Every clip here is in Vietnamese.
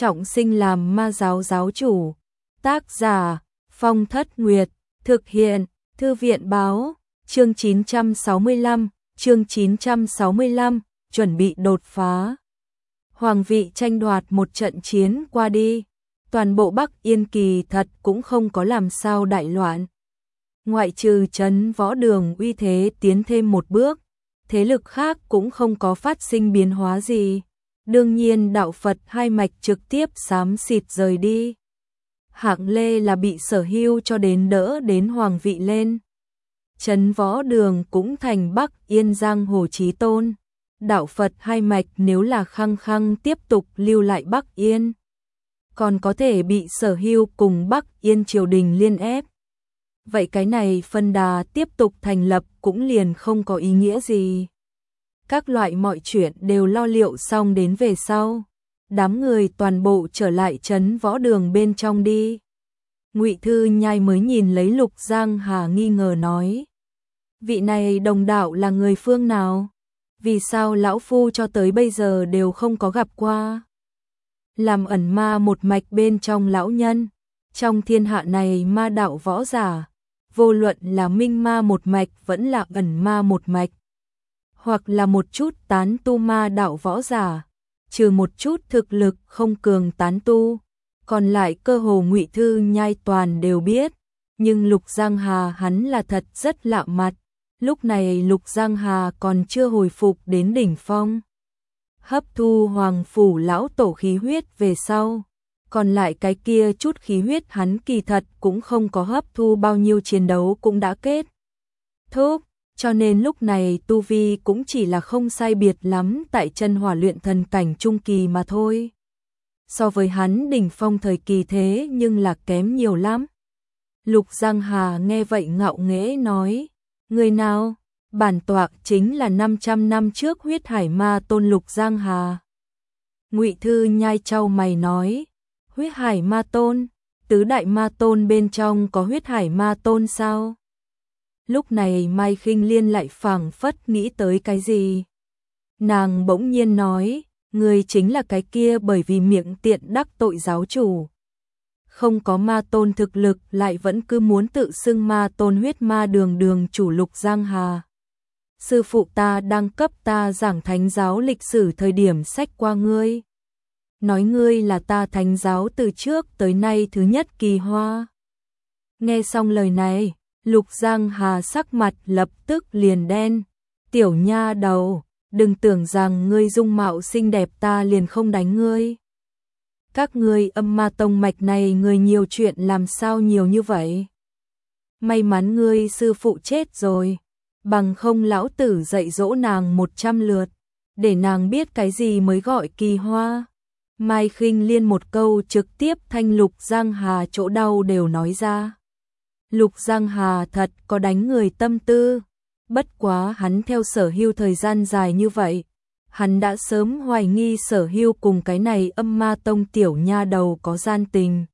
trọng sinh làm ma giáo giáo chủ. Tác giả Phong Thất Nguyệt, thực hiện Thư viện báo, chương 965, chuẩn bị đột phá. Hoàng vị tranh đoạt một trận chiến qua đi, toàn bộ Bắc Yên kỳ thật cũng không có làm sao đại loạn. Ngoại trừ Trấn Võ Đường uy thế tiến thêm một bước, thế lực khác cũng không có phát sinh biến hóa gì. Đương nhiên đạo Phật hai mạch trực tiếp xám xịt rời đi. Hạng Lê là bị Sở Hưu cho đến đỡ đến hoàng vị lên. Trấn Võ Đường cũng thành Bắc Yên giang hồ chí tôn. Đạo Phật hai mạch nếu là khăng khăng tiếp tục lưu lại Bắc Yên, còn có thể bị Sở Hưu cùng Bắc Yên triều đình liên ép. Vậy cái này phân đà tiếp tục thành lập cũng liền không có ý nghĩa gì. Các loại mọi chuyện đều lo liệu xong đến về sau, đám người toàn bộ trở lại Trấn Võ Đường bên trong đi. Ngụy Thư Nhai mới nhìn lấy Lục Giang Hà nghi ngờ nói: vị này đồng đạo là người phương nào? Vì sao lão phu cho tới bây giờ đều không có gặp qua? Làm ẩn ma một mạch bên trong lão nhân, trong thiên hạ này ma đạo võ giả, vô luận là minh ma một mạch vẫn là ẩn ma một mạch, hoặc là một chút tán tu ma đạo võ giả, trừ một chút thực lực không cường tán tu, còn lại cơ hồ Ngụy Thư Nhai toàn đều biết. Nhưng Lục Giang Hà hắn là thật rất lạ mặt. Lúc này Lục Giang Hà còn chưa hồi phục đến đỉnh phong. Hấp thu hoàng phủ lão tổ khí huyết về sau, còn lại cái kia chút khí huyết hắn kỳ thật cũng không có hấp thu bao nhiêu, chiến đấu cũng đã kết thúc, cho nên lúc này tu vi cũng chỉ là không sai biệt lắm tại chân hỏa luyện thần cảnh trung kỳ mà thôi. So với hắn đỉnh phong thời kỳ thế nhưng là kém nhiều lắm. Lục Giang Hà nghe vậy ngạo nghễ nói: người nào? Bản tọa chính là 500 năm trước huyết hải ma tôn Lục Giang Hà. Ngụy Thư Nhai chau mày nói: huyết hải ma tôn? Tứ đại ma tôn bên trong có huyết hải ma tôn sao? Lúc này Mai Khinh Liên lại phảng phất nghĩ tới cái gì. Nàng bỗng nhiên nói: người chính là cái kia bởi vì miệng tiện đắc tội giáo chủ, không có ma tôn thực lực lại vẫn cứ muốn tự xưng ma tôn huyết ma đường đường chủ Lục Giang Hà. Sư phụ ta đang cấp ta giảng thánh giáo lịch sử thời điểm sách qua ngươi, nói ngươi là ta thánh giáo từ trước tới nay thứ nhất kỳ hoa. Nghe xong lời này, Lục Giang Hà sắc mặt lập tức liền đen. Tiểu nha đầu, đừng tưởng rằng ngươi dung mạo xinh đẹp ta liền không đánh ngươi. Các ngươi âm ma tông mạch này người nhiều chuyện làm sao nhiều như vậy? May mắn ngươi sư phụ chết rồi, bằng không lão tử dạy dỗ nàng 100 lượt, để nàng biết cái gì mới gọi kỳ hoa. Mai Khinh Liên một câu trực tiếp thanh Lục Giang Hà chỗ đau đều nói ra. Lục Giang Hà thật có đánh người tâm tư, bất quá hắn theo Sở Hưu thời gian dài như vậy, hắn đã sớm hoài nghi Sở Hưu cùng cái này âm ma tông tiểu nha đầu có gian tình.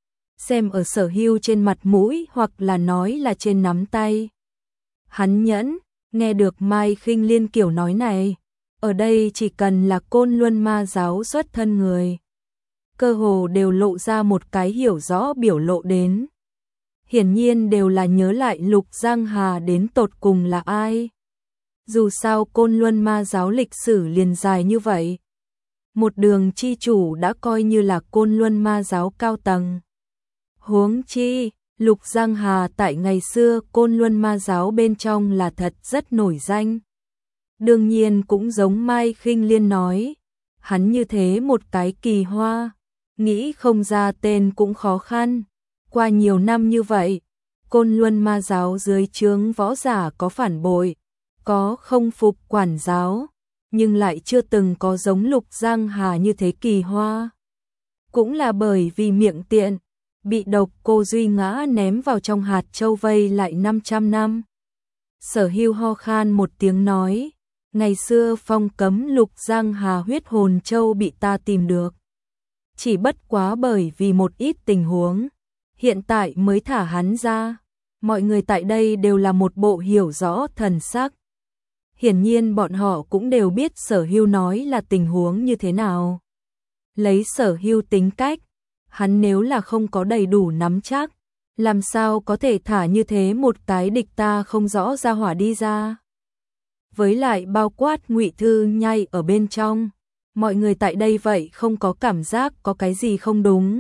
Xem ở Sở Hưu trên mặt mũi hoặc là nói là trên nắm tay. Hắn nhẫn, nghe được Mai Khinh Liên kiểu nói này, ở đây chỉ cần là Côn Luân ma giáo xuất thân người, cơ hồ đều lộ ra một cái hiểu rõ biểu lộ đến. Hiển nhiên đều là nhớ lại Lục Giang Hà đến tột cùng là ai. Dù sao Côn Luân ma giáo lịch sử liền dài như vậy, một đường chi chủ đã coi như là Côn Luân ma giáo cao tầng. Huống chi, Lục Giang Hà tại ngày xưa Côn Luân ma giáo bên trong là thật rất nổi danh. Đương nhiên cũng giống Mai Khinh Liên nói, hắn như thế một cái kỳ hoa, nghĩ không ra tên cũng khó khăn. Qua nhiều năm như vậy, Côn Luân ma giáo dưới trướng võ giả có phản bội, có không phục quản giáo, nhưng lại chưa từng có giống Lục Giang Hà như thế kỳ hoa. Cũng là bởi vì miệng tiện, bị độc cô Duy Ngã ném vào trong hạt châu vây lại 500 năm. Sở Hưu ho khan một tiếng nói: ngày xưa phong cấm Lục Giang Hà huyết hồn châu bị ta tìm được, chỉ bất quá bởi vì một ít tình huống, hiện tại mới thả hắn ra. Mọi người tại đây đều là một bộ hiểu rõ thần sắc. Hiển nhiên bọn họ cũng đều biết Sở Hưu nói là tình huống như thế nào. Lấy Sở Hưu tính cách, hắn nếu là không có đầy đủ nắm chắc, làm sao có thể thả như thế một cái địch ta không rõ ra hỏa đi ra. Với lại bao quát Ngụy Thư Nhai ở bên trong, mọi người tại đây vậy không có cảm giác có cái gì không đúng.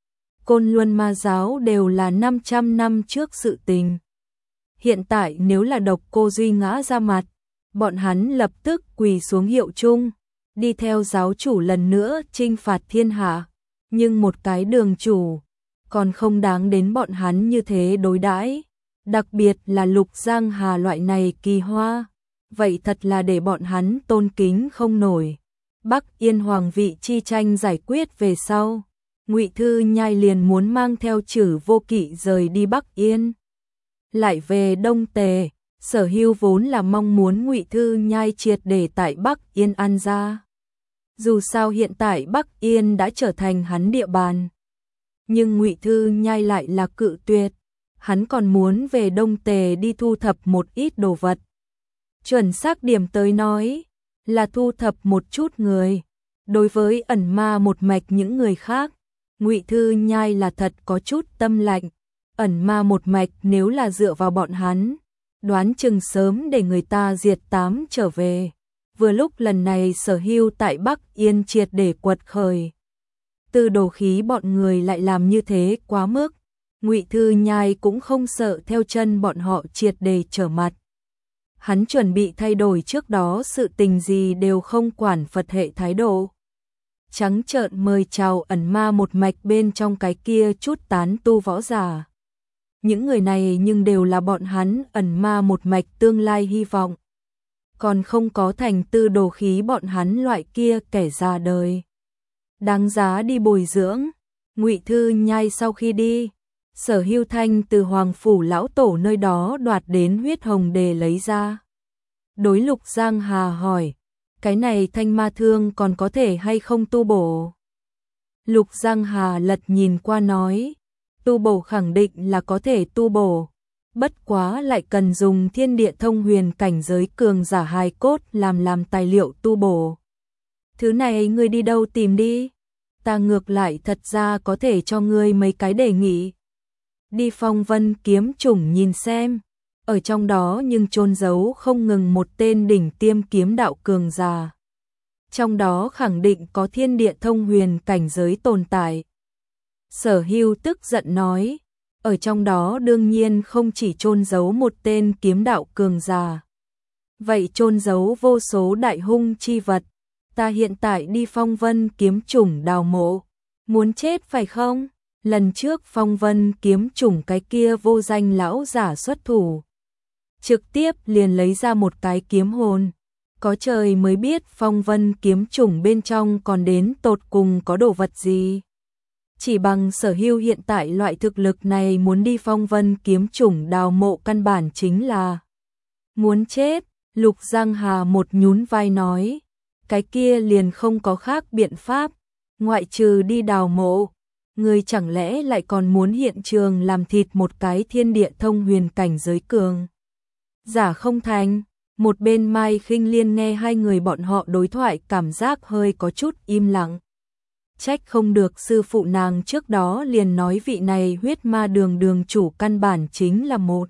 Côn Luân Ma giáo đều là 500 năm trước sự tình. Hiện tại nếu là Độc Cô Duy ngã ra mặt, bọn hắn lập tức quỳ xuống hiệu chung, đi theo giáo chủ lần nữa chinh phạt thiên hạ. Nhưng một cái đường chủ, còn không đáng đến bọn hắn như thế đối đãi, đặc biệt là Lục Giang Hà loại này kỳ hoa, vậy thật là để bọn hắn tôn kính không nổi. Bắc Yên hoàng vị chi tranh giải quyết về sau, Ngụy Thư Nhai liền muốn mang theo Trử Vô Kỵ rời đi Bắc Yên, lại về Đông Tề. Sở Hưu vốn là mong muốn Ngụy Thư Nhai triệt để tại Bắc Yên ăn ra. Dù sao hiện tại Bắc Yên đã trở thành hắn địa bàn, nhưng Ngụy Thư Nhai lại là cự tuyệt, hắn còn muốn về Đông Tề đi thu thập một ít đồ vật. Chuẩn xác điểm tới nói, là thu thập một chút người. Đối với ẩn ma một mạch những người khác, Ngụy Thư Nhai là thật có chút tâm lạnh. Ẩn ma một mạch nếu là dựa vào bọn hắn, đoán chừng sớm để người ta diệt tám trở về. Vừa lúc lần này Sở Hưu tại Bắc Yên triệt để quật khởi, từ đồ khí bọn người lại làm như thế quá mức, Ngụy Thư Nhai cũng không sợ theo chân bọn họ triệt để trở mặt. Hắn chuẩn bị thay đổi trước đó sự tình gì đều không quản Phật hệ thái độ. Trắng trợn mời chào ẩn ma một mạch bên trong cái kia chút tán tu võ giả. Những người này nhưng đều là bọn hắn ẩn ma một mạch tương lai hy vọng. Còn không có thành tư đồ khí bọn hắn loại kia kẻ già đời. Đáng giá đi bồi dưỡng. Ngụy Thư Nhai sau khi đi, Sở Hưu Thanh từ Hoàng Phủ lão tổ nơi đó đoạt đến huyết hồng đề lấy ra. Đối Lục Giang Hà hỏi, cái này thanh ma thương còn có thể hay không tu bổ? Lục Giang Hà lật nhìn qua nói, tu bổ khẳng định là có thể tu bổ, bất quá lại cần dùng thiên địa thông huyền cảnh giới cường giả hài cốt làm tài liệu tu bổ. Thứ này ngươi đi đâu tìm đi? Ta ngược lại thật ra có thể cho ngươi mấy cái đề nghị. Đi Phong Vân kiếm chủng nhìn xem, ở trong đó nhưng chôn giấu không ngừng một tên đỉnh tiêm kiếm đạo cường giả. Trong đó khẳng định có thiên địa thông huyền cảnh giới tồn tại. Sở Hưu tức giận nói, ở trong đó đương nhiên không chỉ chôn giấu một tên kiếm đạo cường giả. Vậy chôn giấu vô số đại hung chi vật. Ta hiện tại đi Phong Vân kiếm chủng đào mộ. Muốn chết phải không? Lần trước Phong Vân kiếm chủng cái kia vô danh lão giả xuất thủ, trực tiếp liền lấy ra một cái kiếm hồn. Có trời mới biết Phong Vân kiếm chủng bên trong còn đến tột cùng có đồ vật gì. Chỉ bằng Sở Hưu hiện tại loại thực lực này muốn đi Phong Vân kiếm chủng đào mộ căn bản chính là muốn chết. Lục Giang Hà một nhún vai nói, cái kia liền không có khác biện pháp, ngoại trừ đi đào mộ. Người chẳng lẽ lại còn muốn hiện trường làm thịt một cái thiên địa thông huyền cảnh giới cường giả không thành? Một bên Mai Khinh Liên nghe hai người bọn họ đối thoại cảm giác hơi có chút im lặng. Trách không được sư phụ nàng trước đó liền nói vị này huyết ma đường đường chủ căn bản chính là một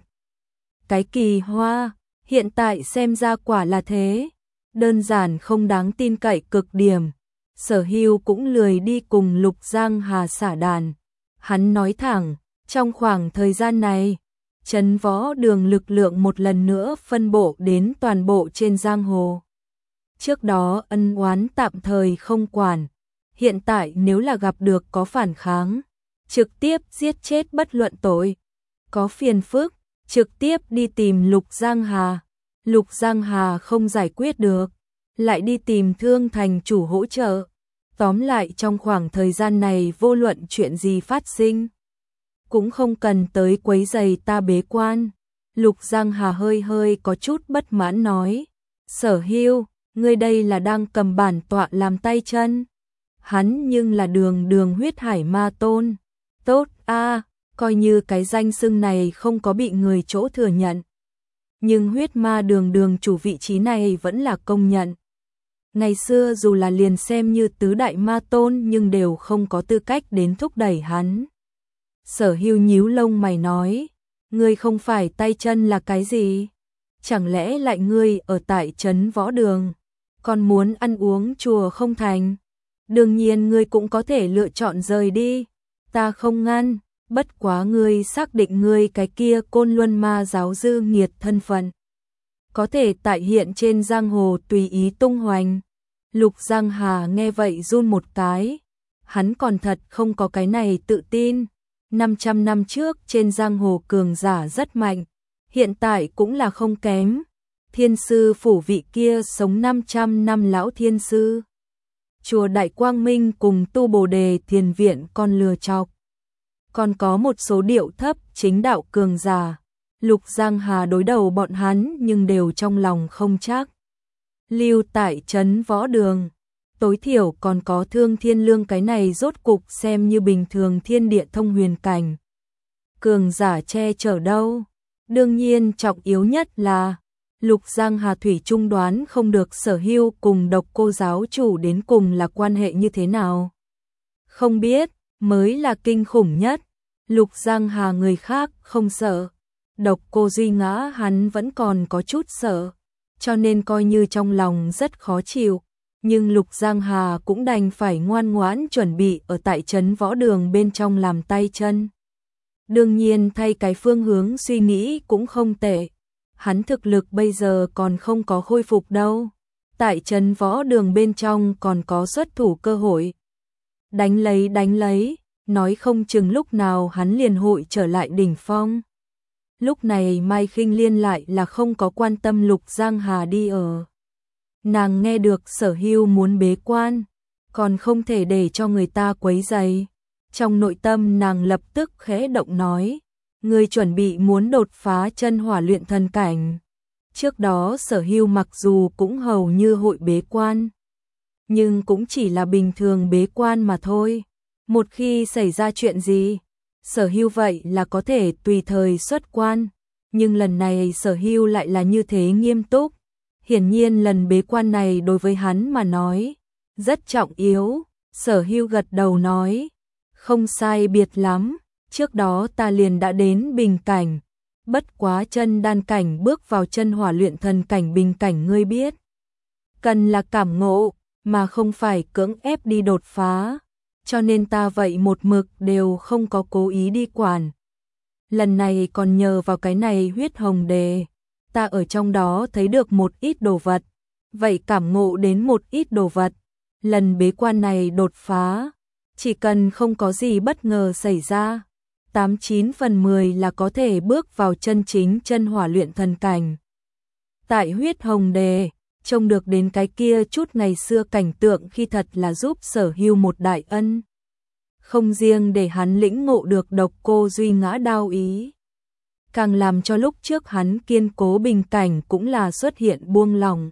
cái kỳ hoa, hiện tại xem ra quả là thế, đơn giản không đáng tin cậy cực điểm. Sở Hưu cũng lười đi cùng Lục Giang Hà xả đàn. Hắn nói thẳng, trong khoảng thời gian này, Trấn Võ Đường lực lượng một lần nữa phân bổ đến toàn bộ trên giang hồ. Trước đó ân oán tạm thời không quản, hiện tại nếu là gặp được có phản kháng, trực tiếp giết chết bất luận tội. Có phiền phức, trực tiếp đi tìm Lục Giang Hà. Lục Giang Hà không giải quyết được, lại đi tìm Thương Thành chủ hỗ trợ. Tóm lại trong khoảng thời gian này vô luận chuyện gì phát sinh, cũng không cần tới quấy rầy ta bế quan. Lục Giang Hà hơi có chút bất mãn nói, Sở Hưu, ngươi đây là đang cầm bản tọa làm tay chân. Hắn nhưng là đường huyết hải ma tôn. Tốt a, coi như cái danh xưng này không có bị người chỗ thừa nhận, nhưng huyết ma đường chủ vị trí này vẫn là công nhận. Ngày xưa dù là liền xem như tứ đại ma tôn nhưng đều không có tư cách đến thúc đẩy hắn. Sở Hưu nhíu lông mày nói, ngươi không phải tay chân là cái gì? Chẳng lẽ lại ngươi ở tại trấn Võ Đường, còn muốn ăn uống chùa không thành? Đương nhiên ngươi cũng có thể lựa chọn rời đi, ta không ngăn, bất quá ngươi xác định ngươi cái kia Côn Luân Ma giáo dư nghiệt thân phận. Có thể tại hiện trên giang hồ tùy ý tung hoành. Lục Giang Hà nghe vậy run một cái, hắn còn thật không có cái này tự tin. 500 năm trước trên giang hồ cường giả rất mạnh, hiện tại cũng là không kém. Thiên sư phủ vị kia sống 500 năm lão thiên sư. Chùa Đại Quang Minh cùng tu Bồ Đề Thiền Viện còn lừa chọc. Còn có một số điệu thấp chính đạo cường giả. Lục Giang Hà đối đầu bọn hắn nhưng đều trong lòng không chắc. Lưu tại trấn Võ Đường, tối thiểu còn có Thương Thiên Lương, cái này rốt cục xem như bình thường thiên địa thông huyền cảnh. Cường giả che chở đâu? Đương nhiên trọng yếu nhất là Lục Giang Hà thủy chung đoán không được Sở Hưu cùng Độc Cô giáo chủ đến cùng là quan hệ như thế nào. Không biết, mới là kinh khủng nhất. Lục Giang Hà người khác không sợ, Độc Cô Duy Ngã hắn vẫn còn có chút sợ, cho nên coi như trong lòng rất khó chịu, nhưng Lục Giang Hà cũng đành phải ngoan ngoãn chuẩn bị ở tại trấn Võ Đường bên trong làm tay chân. Đương nhiên thay cái phương hướng suy nghĩ cũng không tệ, hắn thực lực bây giờ còn không có khôi phục đâu, tại trấn Võ Đường bên trong còn có xuất thủ cơ hội. Đánh lấy, nói không chừng lúc nào hắn liền hội trở lại đỉnh phong. Lúc này Mai Khinh Liên lại là không có quan tâm Lục Giang Hà đi ở. Nàng nghe được Sở Hưu muốn bế quan, còn không thể để cho người ta quấy rầy. Trong nội tâm nàng lập tức khẽ động nói, ngươi chuẩn bị muốn đột phá chân hỏa luyện thần cảnh. Trước đó Sở Hưu mặc dù cũng hầu như hội bế quan, nhưng cũng chỉ là bình thường bế quan mà thôi. Một khi xảy ra chuyện gì, Sở Hưu vậy là có thể tùy thời xuất quan, nhưng lần này Sở Hưu lại là như thế nghiêm túc. Hiển nhiên lần bế quan này đối với hắn mà nói rất trọng yếu. Sở Hưu gật đầu nói, không sai biệt lắm, trước đó ta liền đã đến bình cảnh, bất quá chân đan cảnh bước vào chân hỏa luyện thần cảnh bình cảnh ngươi biết. Cần là cảm ngộ, mà không phải cưỡng ép đi đột phá, cho nên ta vậy một mực đều không có cố ý đi quản. Lần này còn nhờ vào cái này huyết hồng đề, ta ở trong đó thấy được một ít đồ vật, vậy cảm ngộ đến một ít đồ vật. Lần bế quan này đột phá, chỉ cần không có gì bất ngờ xảy ra, 89 phần 10 là có thể bước vào chân chính chân hỏa luyện thần cảnh. Tại huyết hồng đề, trông được đến cái kia chút ngày xưa cảnh tượng khi thật là giúp Sở Hưu một đại ân. Không riêng để hắn lĩnh ngộ được Độc Cô Duy Ngã đao ý, càng làm cho lúc trước hắn kiên cố bình cảnh cũng là xuất hiện buông lỏng.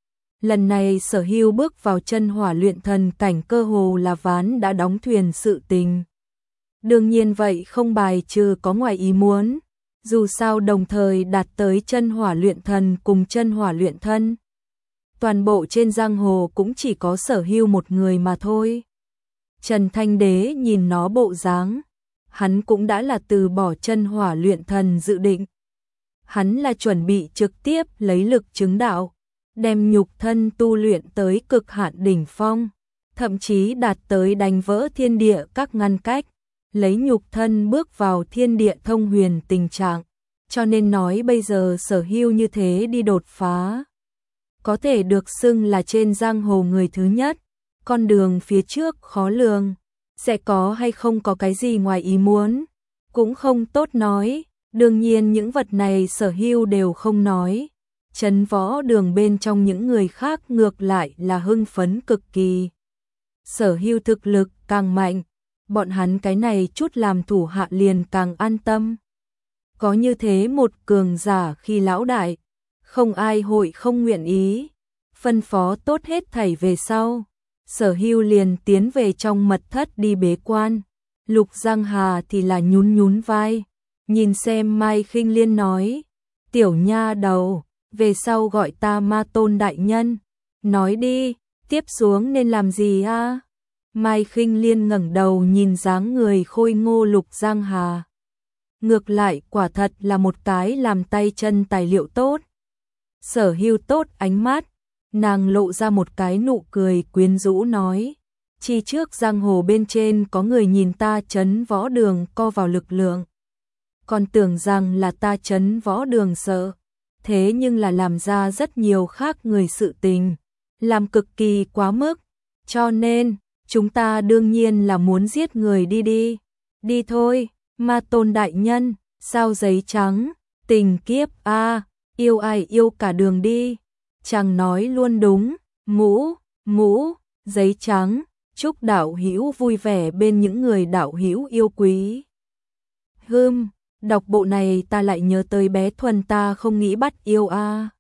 Lần này Sở Hưu bước vào chân hỏa luyện thần cảnh cơ hồ là ván đã đóng thuyền sự tình. Đương nhiên vậy không bài trừ có ngoài ý muốn, dù sao đồng thời đạt tới chân hỏa luyện thần cùng chân hỏa luyện thân. Toàn bộ trên giang hồ cũng chỉ có Sở Hưu một người mà thôi. Trần Thanh Đế nhìn nó bộ dáng, hắn cũng đã là từ bỏ chân hỏa luyện thần dự định. Hắn là chuẩn bị trực tiếp lấy lực chứng đạo, đem nhục thân tu luyện tới cực hạn đỉnh phong, thậm chí đạt tới đánh vỡ thiên địa các ngăn cách, lấy nhục thân bước vào thiên địa thông huyền tình trạng. Cho nên nói bây giờ Sở Hưu như thế đi đột phá, có thể được xưng là trên giang hồ người thứ nhất. Con đường phía trước khó lường, sẽ có hay không có cái gì ngoài ý muốn, cũng không tốt nói. Đương nhiên những vật này Sở Hưu đều không nói. Trấn Võ Đường bên trong những người khác ngược lại là hưng phấn cực kỳ. Sở Hưu thực lực càng mạnh, bọn hắn cái này chút làm thủ hạ liền càng an tâm. Có như thế một cường giả khi lão đại, không ai hội không nguyện ý. Phân phó tốt hết thảy về sau, Sở Hưu liền tiến về trong mật thất đi bế quan. Lục Giang Hà thì là nhún vai, nhìn xem Mai Khinh Liên nói, tiểu nha đầu, về sau gọi ta Ma Tôn đại nhân. Nói đi, Tiếp xuống nên làm gì a? Mai Khinh Liên ngẩng đầu nhìn dáng người khôi ngô Lục Giang Hà. Ngược lại quả thật là một cái làm tay chân tài liệu tốt. Sở Hưu tốt ánh mắt, nàng lộ ra một cái nụ cười quyến rũ nói. Chi trước giang hồ bên trên có người nhìn ta trấn võ đường co vào lực lượng. Còn tưởng rằng là ta trấn võ đường sợ. Thế nhưng là làm ra rất nhiều khác người sự tình. Làm cực kỳ quá mức. Cho nên, chúng ta đương nhiên là muốn giết người đi. Đi thôi, Ma Tôn đại nhân, sao giấy trắng, tình kiếp a, yêu ai yêu cả đường đi. Chàng nói luôn đúng, mũ, giấy trắng, chúc đạo hữu vui vẻ bên những người đạo hữu yêu quý. Đọc bộ này ta lại nhớ tới bé Thuần ta không nghĩ bắt yêu a.